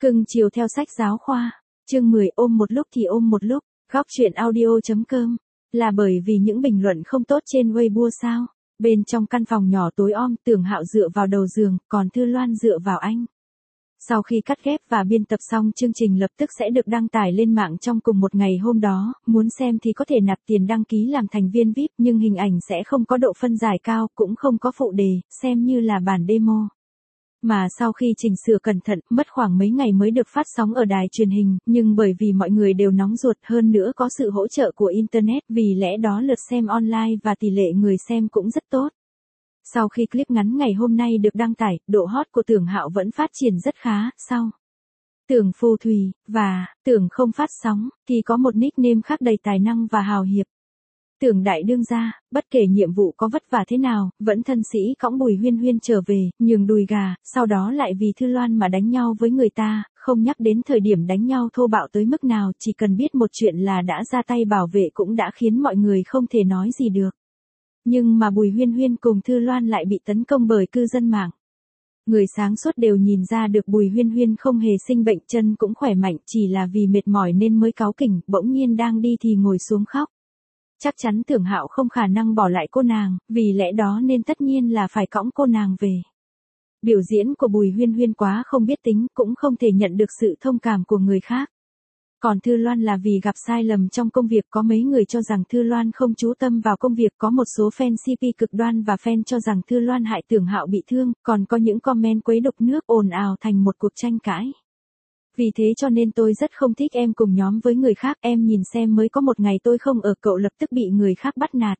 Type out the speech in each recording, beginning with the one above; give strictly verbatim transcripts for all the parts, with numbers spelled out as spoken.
Cưng chiều theo sách giáo khoa. Chương mười ôm một lúc thì ôm một lúc. Góc chuyện audio.com. Là bởi vì những bình luận không tốt trên Weibo sao? Bên trong căn phòng nhỏ tối om, Tưởng Hạo dựa vào đầu giường, còn Thư Loan dựa vào anh. Sau khi cắt ghép và biên tập xong, chương trình lập tức sẽ được đăng tải lên mạng trong cùng một ngày hôm đó, muốn xem thì có thể nạp tiền đăng ký làm thành viên vi ai pi, nhưng hình ảnh sẽ không có độ phân giải cao, cũng không có phụ đề, xem như là bản demo. Mà sau khi chỉnh sửa cẩn thận, mất khoảng mấy ngày mới được phát sóng ở đài truyền hình, nhưng bởi vì mọi người đều nóng ruột, hơn nữa có sự hỗ trợ của Internet, vì lẽ đó lượt xem online và tỷ lệ người xem cũng rất tốt. Sau khi clip ngắn ngày hôm nay được đăng tải, độ hot của Tưởng Hạo vẫn phát triển rất khá. Sau Tưởng Phù Thủy và Tưởng không phát sóng thì có một nickname khác đầy tài năng và hào hiệp. Tưởng đại đương gia, bất kể nhiệm vụ có vất vả thế nào, vẫn thân sĩ cõng Bùi Huyên Huyên trở về, nhường đùi gà, sau đó lại vì Thư Loan mà đánh nhau với người ta, không nhắc đến thời điểm đánh nhau thô bạo tới mức nào, chỉ cần biết một chuyện là đã ra tay bảo vệ cũng đã khiến mọi người không thể nói gì được. Nhưng mà Bùi Huyên Huyên cùng Thư Loan lại bị tấn công bởi cư dân mạng. Người sáng suốt đều nhìn ra được Bùi Huyên Huyên không hề sinh bệnh, chân cũng khỏe mạnh, chỉ là vì mệt mỏi nên mới cáu kỉnh, bỗng nhiên đang đi thì ngồi xuống khóc. Chắc chắn Tưởng Hạo không khả năng bỏ lại cô nàng, vì lẽ đó nên tất nhiên là phải cõng cô nàng về. Biểu diễn của Bùi Huyên Huyên quá không biết tính, cũng không thể nhận được sự thông cảm của người khác. Còn Thư Loan là vì gặp sai lầm trong công việc, có mấy người cho rằng Thư Loan không chú tâm vào công việc, có một số fan xê pê cực đoan và fan cho rằng Thư Loan hại Tưởng Hạo bị thương, còn có những comment quấy đục nước ồn ào thành một cuộc tranh cãi. Vì thế cho nên tôi rất không thích em cùng nhóm với người khác, em nhìn xem mới có một ngày tôi không ở cậu lập tức bị người khác bắt nạt.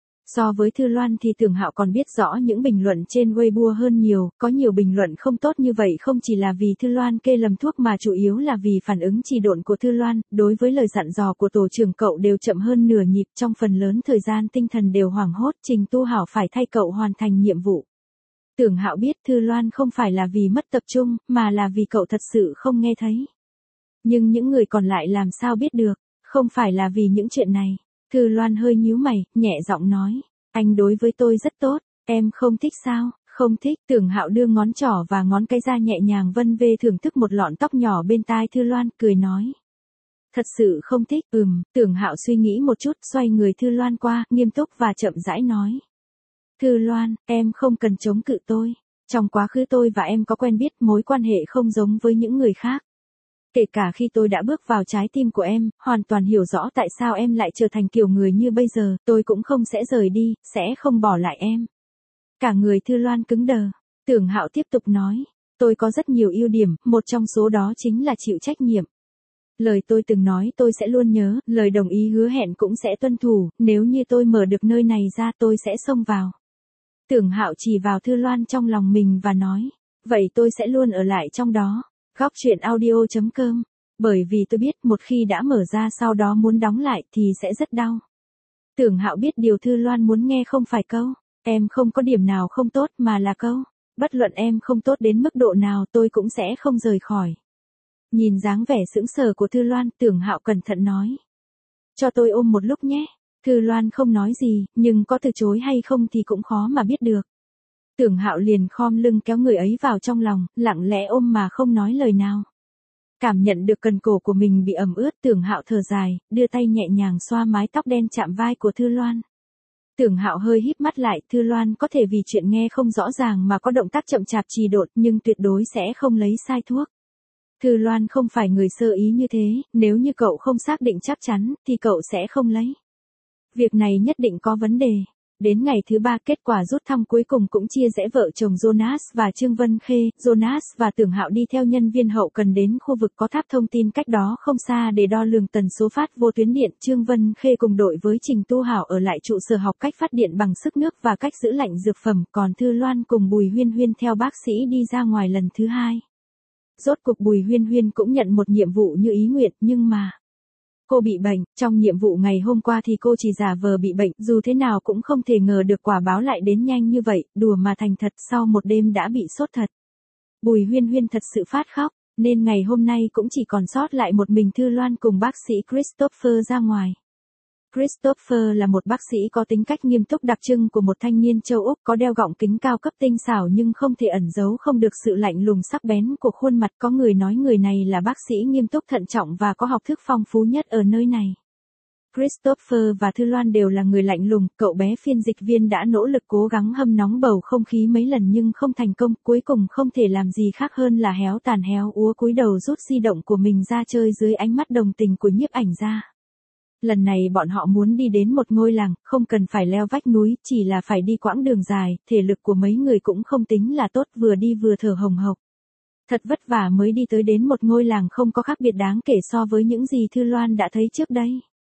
So với Thư Loan thì Tưởng Hạo còn biết rõ những bình luận trên Weibo hơn nhiều, có nhiều bình luận không tốt như vậy không chỉ là vì Thư Loan kê lầm thuốc mà chủ yếu là vì phản ứng trì độn của Thư Loan, đối với lời dặn dò của tổ trưởng cậu đều chậm hơn nửa nhịp, trong phần lớn thời gian tinh thần đều hoảng hốt, Trình Tu Hảo phải thay cậu hoàn thành nhiệm vụ. Tưởng Hạo biết Thư Loan không phải là vì mất tập trung, mà là vì cậu thật sự không nghe thấy. Nhưng những người còn lại làm sao biết được, không phải là vì những chuyện này. Thư Loan hơi nhíu mày, nhẹ giọng nói, anh đối với tôi rất tốt, em không thích sao? Không thích. Tưởng Hạo đưa ngón trỏ và ngón cái ra nhẹ nhàng vân vê thưởng thức một lọn tóc nhỏ bên tai Thư Loan, cười nói. Thật sự không thích. Ừm, Tưởng Hạo suy nghĩ một chút, xoay người Thư Loan qua, nghiêm túc và chậm rãi nói. Thư Loan, em không cần chống cự tôi. Trong quá khứ tôi và em có quen biết, mối quan hệ không giống với những người khác. Kể cả khi tôi đã bước vào trái tim của em, hoàn toàn hiểu rõ tại sao em lại trở thành kiểu người như bây giờ, tôi cũng không sẽ rời đi, sẽ không bỏ lại em. Cả người Thư Loan cứng đờ. Tưởng Hạo tiếp tục nói, tôi có rất nhiều ưu điểm, một trong số đó chính là chịu trách nhiệm. Lời tôi từng nói tôi sẽ luôn nhớ, lời đồng ý hứa hẹn cũng sẽ tuân thủ, nếu như tôi mở được nơi này ra tôi sẽ xông vào. Tưởng Hạo chỉ vào Thư Loan trong lòng mình và nói, vậy tôi sẽ luôn ở lại trong đó. Góc chuyện audio.com. Bởi vì tôi biết một khi đã mở ra sau đó muốn đóng lại thì sẽ rất đau. Tưởng Hạo biết điều Thư Loan muốn nghe không phải câu, em không có điểm nào không tốt mà là câu, bất luận em không tốt đến mức độ nào tôi cũng sẽ không rời khỏi. Nhìn dáng vẻ sững sờ của Thư Loan, Tưởng Hạo cẩn thận nói. Cho tôi ôm một lúc nhé. Thư Loan không nói gì, nhưng có từ chối hay không thì cũng khó mà biết được. Tưởng Hạo liền khom lưng kéo người ấy vào trong lòng, lặng lẽ ôm mà không nói lời nào. Cảm nhận được cần cổ của mình bị ẩm ướt, Tưởng Hạo thở dài, đưa tay nhẹ nhàng xoa mái tóc đen chạm vai của Thư Loan. Tưởng Hạo hơi híp mắt lại, Thư Loan có thể vì chuyện nghe không rõ ràng mà có động tác chậm chạp trì độn, nhưng tuyệt đối sẽ không lấy sai thuốc. Thư Loan không phải người sơ ý như thế, nếu như cậu không xác định chắc chắn, thì cậu sẽ không lấy. Việc này nhất định có vấn đề. Đến ngày thứ ba, kết quả rút thăm cuối cùng cũng chia rẽ vợ chồng Jonas và Trương Vân Khê. Jonas và Tưởng Hạo đi theo nhân viên hậu cần đến khu vực có tháp thông tin cách đó không xa để đo lường tần số phát vô tuyến điện. Trương Vân Khê cùng đội với Trình Tu Hảo ở lại trụ sở học cách phát điện bằng sức nước và cách giữ lạnh dược phẩm, còn Thư Loan cùng Bùi Huyên Huyên theo bác sĩ đi ra ngoài lần thứ hai. Rốt cuộc Bùi Huyên Huyên cũng nhận một nhiệm vụ như ý nguyện, nhưng mà cô bị bệnh. Trong nhiệm vụ ngày hôm qua thì cô chỉ giả vờ bị bệnh, dù thế nào cũng không thể ngờ được quả báo lại đến nhanh như vậy, đùa mà thành thật, sau một đêm đã bị sốt thật. Bùi Huyên Huyên thật sự phát khóc, nên ngày hôm nay cũng chỉ còn sót lại một mình Thư Loan cùng bác sĩ Christopher ra ngoài. Christopher là một bác sĩ có tính cách nghiêm túc đặc trưng của một thanh niên châu Úc, có đeo gọng kính cao cấp tinh xảo nhưng không thể ẩn giấu không được sự lạnh lùng sắc bén của khuôn mặt. Có người nói người này là bác sĩ nghiêm túc thận trọng và có học thức phong phú nhất ở nơi này. Christopher và Thư Loan đều là người lạnh lùng, cậu bé phiên dịch viên đã nỗ lực cố gắng hâm nóng bầu không khí mấy lần nhưng không thành công, cuối cùng không thể làm gì khác hơn là héo tàn héo úa cúi đầu rút di động của mình ra chơi dưới ánh mắt đồng tình của nhiếp ảnh gia. Lần này bọn họ muốn đi đến một ngôi làng, không cần phải leo vách núi, chỉ là phải đi quãng đường dài, thể lực của mấy người cũng không tính là tốt, vừa đi vừa thở hồng hộc. Thật vất vả mới đi tới đến một ngôi làng không có khác biệt đáng kể so với những gì Thư Loan đã thấy trước đây.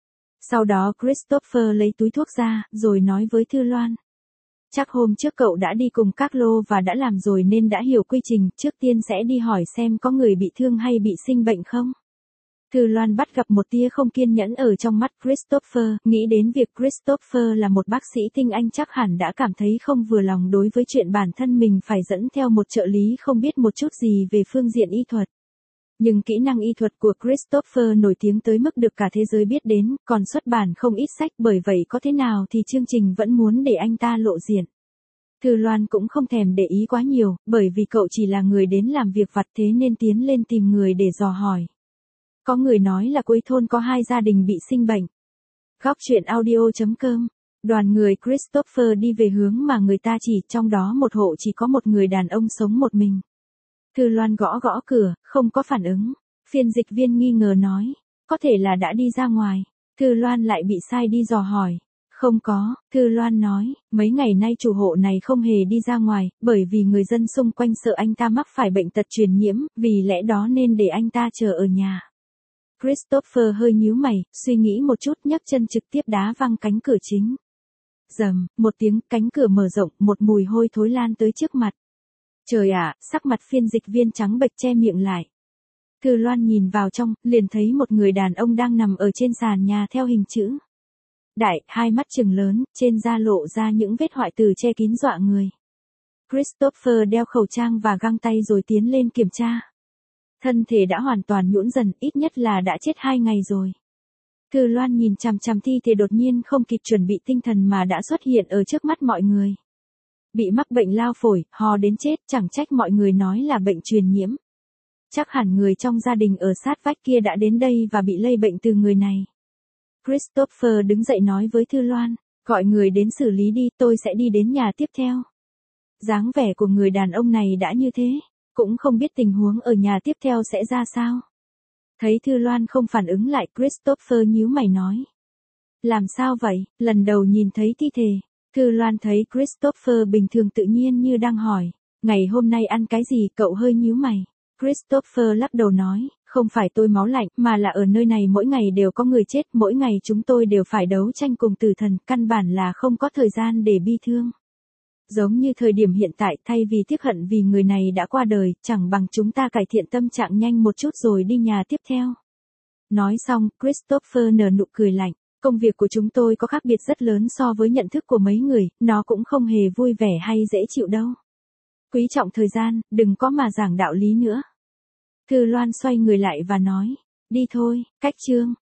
Sau đó Christopher lấy túi thuốc ra, rồi nói với Thư Loan. Chắc hôm trước cậu đã đi cùng Carlo và đã làm rồi nên đã hiểu quy trình, trước tiên sẽ đi hỏi xem có người bị thương hay bị sinh bệnh không. Thư Loan bắt gặp một tia không kiên nhẫn ở trong mắt Christopher, nghĩ đến việc Christopher là một bác sĩ tinh anh chắc hẳn đã cảm thấy không vừa lòng đối với chuyện bản thân mình phải dẫn theo một trợ lý không biết một chút gì về phương diện y thuật. Nhưng kỹ năng y thuật của Christopher nổi tiếng tới mức được cả thế giới biết đến, còn xuất bản không ít sách, bởi vậy có thế nào thì chương trình vẫn muốn để anh ta lộ diện. Thư Loan cũng không thèm để ý quá nhiều, bởi vì cậu chỉ là người đến làm việc vặt thế nên tiến lên tìm người để dò hỏi. Có người nói là cuối thôn có hai gia đình bị sinh bệnh. Góc truyện audio chấm com. Đoàn người Christopher đi về hướng mà người ta chỉ, trong đó một hộ chỉ có một người đàn ông sống một mình. Thư Loan gõ gõ cửa, không có phản ứng. Phiên dịch viên nghi ngờ nói, có thể là đã đi ra ngoài. Thư Loan lại bị sai đi dò hỏi. Không có, Thư Loan nói, mấy ngày nay chủ hộ này không hề đi ra ngoài, bởi vì người dân xung quanh sợ anh ta mắc phải bệnh tật truyền nhiễm, vì lẽ đó nên để anh ta chờ ở nhà. Christopher hơi nhíu mày, suy nghĩ một chút, nhấc chân trực tiếp đá văng cánh cửa chính. Rầm, một tiếng, cánh cửa mở rộng, một mùi hôi thối lan tới trước mặt. Trời ạ, sắc mặt phiên dịch viên trắng bệch che miệng lại. Thư Loan nhìn vào trong, liền thấy một người đàn ông đang nằm ở trên sàn nhà theo hình chữ đại, hai mắt trừng lớn, trên da lộ ra những vết hoại tử che kín dọa người. Christopher đeo khẩu trang và găng tay rồi tiến lên kiểm tra. Thân thể đã hoàn toàn nhũn dần, ít nhất là đã chết hai ngày rồi. Thư Loan nhìn chằm chằm thi thể đột nhiên không kịp chuẩn bị tinh thần mà đã xuất hiện ở trước mắt mọi người. Bị mắc bệnh lao phổi, ho đến chết, chẳng trách mọi người nói là bệnh truyền nhiễm. Chắc hẳn người trong gia đình ở sát vách kia đã đến đây và bị lây bệnh từ người này. Christopher đứng dậy nói với Thư Loan, gọi người đến xử lý đi, tôi sẽ đi đến nhà tiếp theo. Dáng vẻ của người đàn ông này đã như thế, cũng không biết tình huống ở nhà tiếp theo sẽ ra sao. Thấy Thư Loan không phản ứng lại, Christopher nhíu mày nói. Làm sao vậy, lần đầu nhìn thấy thi thể. Thư Loan thấy Christopher bình thường tự nhiên như đang hỏi, ngày hôm nay ăn cái gì, cậu hơi nhíu mày. Christopher lắc đầu nói, không phải tôi máu lạnh, mà là ở nơi này mỗi ngày đều có người chết, mỗi ngày chúng tôi đều phải đấu tranh cùng tử thần, căn bản là không có thời gian để bi thương. Giống như thời điểm hiện tại, thay vì tiếc hận vì người này đã qua đời, chẳng bằng chúng ta cải thiện tâm trạng nhanh một chút rồi đi nhà tiếp theo. Nói xong, Christopher nở nụ cười lạnh. Công việc của chúng tôi có khác biệt rất lớn so với nhận thức của mấy người, nó cũng không hề vui vẻ hay dễ chịu đâu. Quý trọng thời gian, đừng có mà giảng đạo lý nữa. Thư Loan xoay người lại và nói, đi thôi, cách chương.